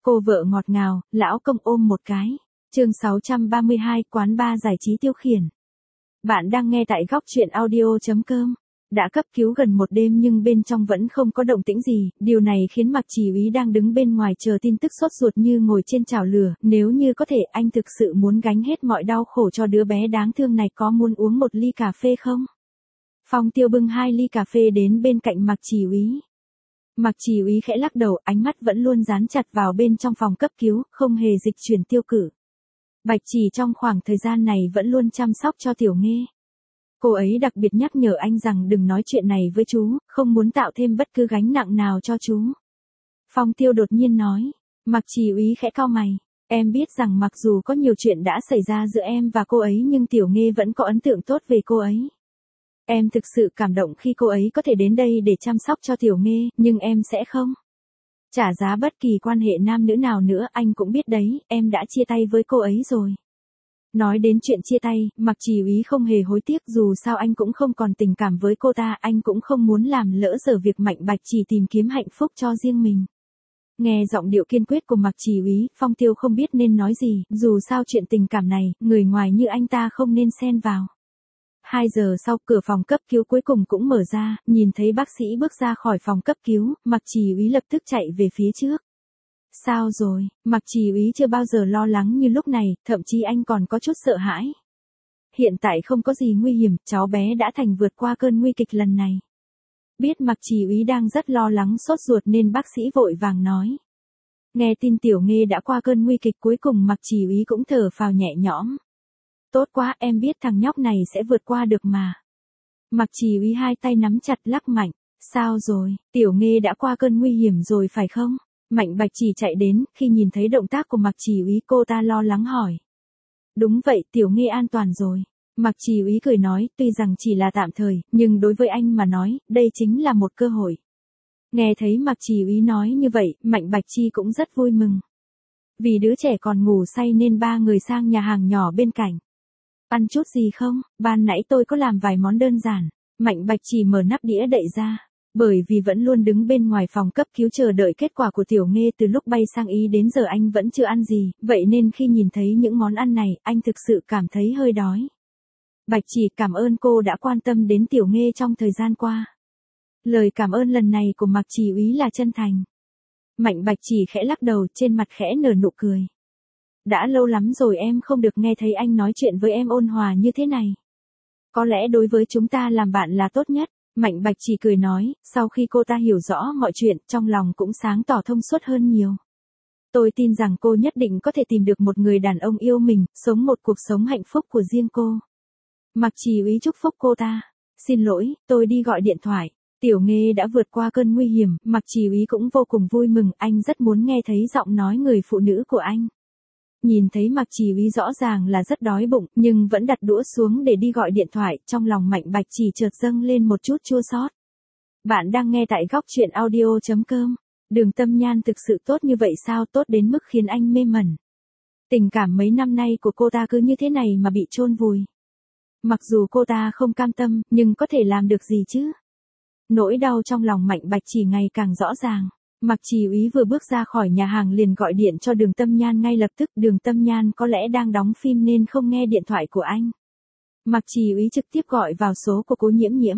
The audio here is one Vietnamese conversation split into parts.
Cô vợ ngọt ngào, lão công ôm một cái. Chương 632, quán bar giải trí tiêu khiển. Bạn đang nghe tại góc truyện audio.com. Đã cấp cứu gần một đêm nhưng bên trong vẫn không có động tĩnh gì, điều này khiến Mạc Chỉ Úy đang đứng bên ngoài chờ tin tức sốt ruột như ngồi trên chảo lửa, nếu như có thể anh thực sự muốn gánh hết mọi đau khổ cho đứa bé đáng thương này, có muốn uống một ly cà phê không? Phong Tiêu bưng 2 ly cà phê đến bên cạnh Mạc Chỉ Úy. Mạc Chỉ Úy khẽ lắc đầu, ánh mắt vẫn luôn dán chặt vào bên trong phòng cấp cứu, không hề dịch chuyển tiêu cự. Bạch Chỉ trong khoảng thời gian này vẫn luôn chăm sóc cho Tiểu Nghê. Cô ấy đặc biệt nhắc nhở anh rằng đừng nói chuyện này với chú, không muốn tạo thêm bất cứ gánh nặng nào cho chú. Phong Tiêu đột nhiên nói. Mạc Chỉ Úy khẽ cau mày. Em biết rằng mặc dù có nhiều chuyện đã xảy ra giữa em và cô ấy nhưng Tiểu Nghê vẫn có ấn tượng tốt về cô ấy. Em thực sự cảm động khi cô ấy có thể đến đây để chăm sóc cho Tiểu Nghê, nhưng em sẽ không trả giá bất kỳ quan hệ nam nữ nào nữa, anh cũng biết đấy, em đã chia tay với cô ấy rồi. Nói đến chuyện chia tay, Mạc Chỉ Úy không hề hối tiếc, dù sao anh cũng không còn tình cảm với cô ta, anh cũng không muốn làm lỡ dở việc Mạnh Bạch Chỉ tìm kiếm hạnh phúc cho riêng mình. Nghe giọng điệu kiên quyết của Mạc Chỉ Úy, Phong Tiêu không biết nên nói gì, dù sao chuyện tình cảm này, người ngoài như anh ta không nên xen vào. 2 giờ sau, cửa phòng cấp cứu cuối cùng cũng mở ra, nhìn thấy bác sĩ bước ra khỏi phòng cấp cứu, Mạc Chỉ Úy lập tức chạy về phía trước. Sao rồi? Mạc Chỉ Úy chưa bao giờ lo lắng như lúc này, thậm chí anh còn có chút sợ hãi. Hiện tại không có gì nguy hiểm, cháu bé đã thành vượt qua cơn nguy kịch lần này. Biết Mạc Chỉ Úy đang rất lo lắng sốt ruột nên bác sĩ vội vàng nói. Nghe tin Tiểu Nghê đã qua cơn nguy kịch, cuối cùng Mạc Chỉ Úy cũng thở phào nhẹ nhõm. Tốt quá, em biết thằng nhóc này sẽ vượt qua được mà. Mạc Chỉ Úy 2 tay nắm chặt lắc mạnh. Sao rồi, Tiểu Nghê đã qua cơn nguy hiểm rồi phải không? Mạnh Bạch Chỉ chạy đến, khi nhìn thấy động tác của Mạc Chỉ Úy cô ta lo lắng hỏi. Đúng vậy, Tiểu Nghê an toàn rồi. Mạc Chỉ Úy cười nói, tuy rằng chỉ là tạm thời, nhưng đối với anh mà nói, đây chính là một cơ hội. Nghe thấy Mạc Chỉ Úy nói như vậy, Mạnh Bạch Chi cũng rất vui mừng. Vì đứa trẻ còn ngủ say nên 3 người sang nhà hàng nhỏ bên cạnh. Ăn chút gì không? Ban nãy tôi có làm vài món đơn giản. Mạnh Bạch Chỉ mở nắp đĩa đậy ra. Bởi vì vẫn luôn đứng bên ngoài phòng cấp cứu chờ đợi kết quả của Tiểu Nghê từ lúc bay sang Ý đến giờ anh vẫn chưa ăn gì, vậy nên khi nhìn thấy những món ăn này, anh thực sự cảm thấy hơi đói. Bạch Chỉ, cảm ơn cô đã quan tâm đến Tiểu Nghê trong thời gian qua. Lời cảm ơn lần này của Mạc Chỉ Úy là chân thành. Mạnh Bạch Chỉ khẽ lắc đầu, trên mặt khẽ nở nụ cười. Đã lâu lắm rồi em không được nghe thấy anh nói chuyện với em ôn hòa như thế này. Có lẽ đối với chúng ta làm bạn là tốt nhất. Mạnh Bạch Chỉ cười nói, sau khi cô ta hiểu rõ mọi chuyện, trong lòng cũng sáng tỏ thông suốt hơn nhiều. Tôi tin rằng cô nhất định có thể tìm được một người đàn ông yêu mình, sống một cuộc sống hạnh phúc của riêng cô. Mạc Chỉ Úy chúc phúc cô ta. Xin lỗi, tôi đi gọi điện thoại. Tiểu Nghê đã vượt qua cơn nguy hiểm, Mạc Chỉ Úy cũng vô cùng vui mừng, anh rất muốn nghe thấy giọng nói người phụ nữ của anh. Nhìn thấy Mạc Chỉ Úy rõ ràng là rất đói bụng, nhưng vẫn đặt đũa xuống để đi gọi điện thoại, trong lòng Mạnh Bạch Chỉ chợt dâng lên một chút chua xót. Bạn đang nghe tại góc truyện audio.com. Đường Tâm Nhan thực sự tốt như vậy sao, tốt đến mức khiến anh mê mẩn. Tình cảm mấy năm nay của cô ta cứ như thế này mà bị chôn vùi. Mặc dù cô ta không cam tâm, nhưng có thể làm được gì chứ? Nỗi đau trong lòng Mạnh Bạch Chỉ ngày càng rõ ràng. Mạc Chỉ Úy vừa bước ra khỏi nhà hàng liền gọi điện cho Đường Tâm Nhan ngay lập tức, Đường Tâm Nhan có lẽ đang đóng phim nên không nghe điện thoại của anh. Mạc Chỉ Úy trực tiếp gọi vào số của Cố Nhiễm Nhiễm.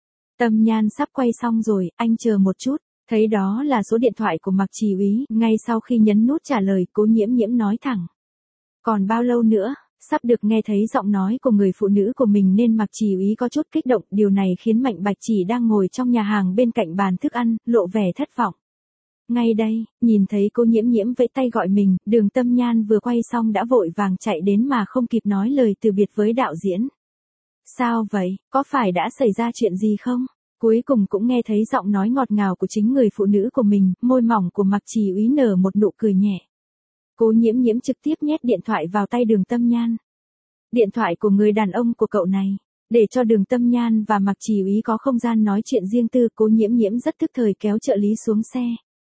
Tâm Nhan sắp quay xong rồi, anh chờ một chút. Thấy đó là số điện thoại của Mạc Chỉ Úy, ngay sau khi nhấn nút trả lời, Cố Nhiễm Nhiễm nói thẳng. Còn bao lâu nữa? Sắp được nghe thấy giọng nói của người phụ nữ của mình nên Mạc Chỉ Úy có chút kích động, điều này khiến Mạnh Bạch Chỉ đang ngồi trong nhà hàng bên cạnh bàn thức ăn, lộ vẻ thất vọng. Ngay đây, nhìn thấy Cô Nhiễm Nhiễm vẫy tay gọi mình, Đường Tâm Nhan vừa quay xong đã vội vàng chạy đến mà không kịp nói lời từ biệt với đạo diễn. Sao vậy, có phải đã xảy ra chuyện gì không? Cuối cùng cũng nghe thấy giọng nói ngọt ngào của chính người phụ nữ của mình, môi mỏng của Mạc Chỉ Úy nở một nụ cười nhẹ. Cô Nhiễm Nhiễm trực tiếp nhét điện thoại vào tay Đường Tâm Nhan. Điện thoại của người đàn ông của cậu này. Để cho Đường Tâm Nhan và Mạc Chỉ Úy có không gian nói chuyện riêng tư, Cô Nhiễm Nhiễm rất tức thời kéo trợ lý xuống xe.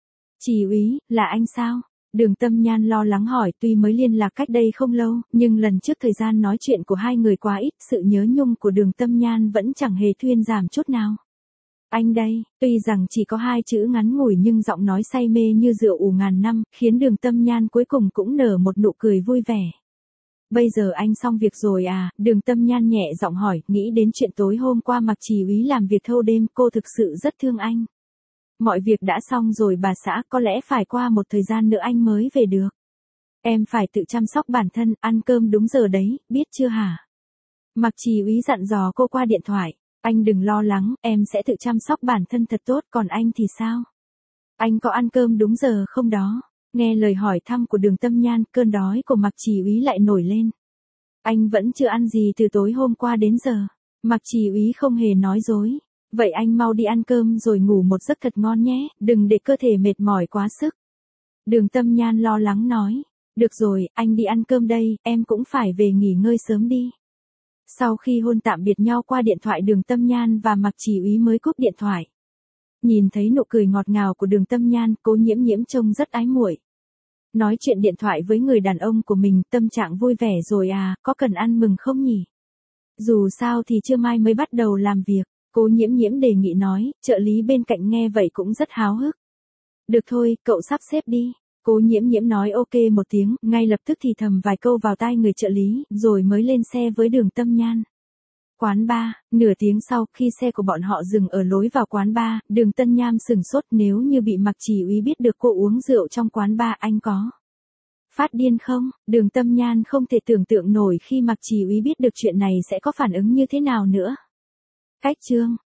Chỉ Úy, là anh sao? Đường Tâm Nhan lo lắng hỏi, tuy mới liên lạc cách đây không lâu, nhưng lần trước thời gian nói chuyện của hai người quá ít, sự nhớ nhung của Đường Tâm Nhan vẫn chẳng hề thuyên giảm chút nào. Anh đây, tuy rằng chỉ có 2 chữ ngắn ngủi nhưng giọng nói say mê như rượu ủ ngàn năm, khiến Đường Tâm Nhan cuối cùng cũng nở một nụ cười vui vẻ. Bây giờ anh xong việc rồi à? Đường Tâm Nhan nhẹ giọng hỏi, nghĩ đến chuyện tối hôm qua Mạc Chỉ Úy làm việc thâu đêm, cô thực sự rất thương anh. Mọi việc đã xong rồi bà xã, có lẽ phải qua một thời gian nữa anh mới về được. Em phải tự chăm sóc bản thân, ăn cơm đúng giờ đấy, biết chưa hả? Mạc Chỉ Úy dặn dò cô qua điện thoại. Anh đừng lo lắng, em sẽ tự chăm sóc bản thân thật tốt, còn anh thì sao? Anh có ăn cơm đúng giờ không đó? Nghe lời hỏi thăm của Đường Tâm Nhan, cơn đói của Mạc Chỉ Úy lại nổi lên. Anh vẫn chưa ăn gì từ tối hôm qua đến giờ. Mạc Chỉ Úy không hề nói dối. Vậy anh mau đi ăn cơm rồi ngủ một giấc thật ngon nhé, đừng để cơ thể mệt mỏi quá sức. Đường Tâm Nhan lo lắng nói. Được rồi, anh đi ăn cơm đây, em cũng phải về nghỉ ngơi sớm đi. Sau khi hôn tạm biệt nhau qua điện thoại, Đường Tâm Nhan và Mạc Chỉ Úy mới cúp điện thoại. Nhìn thấy nụ cười ngọt ngào của Đường Tâm Nhan, Cố Nhiễm Nhiễm trông rất ái muội. Nói chuyện điện thoại với người đàn ông của mình, tâm trạng vui vẻ rồi à, có cần ăn mừng không nhỉ? Dù sao thì trưa mai mới bắt đầu làm việc, Cố Nhiễm Nhiễm đề nghị nói, trợ lý bên cạnh nghe vậy cũng rất háo hức. Được thôi, cậu sắp xếp đi. Cố Nhiễm Nhiễm nói ok một tiếng, ngay lập tức thì thầm vài câu vào tai người trợ lý, rồi mới lên xe với Đường Tâm Nhan. Quán bar, nửa tiếng sau, khi xe của bọn họ dừng ở lối vào quán bar, Đường Tâm Nhan sửng sốt, nếu như bị Mạc Chỉ Úy biết được cô uống rượu trong quán bar, anh có phát điên không? Đường Tâm Nhan không thể tưởng tượng nổi khi Mạc Chỉ Úy biết được chuyện này sẽ có phản ứng như thế nào nữa. Cách chương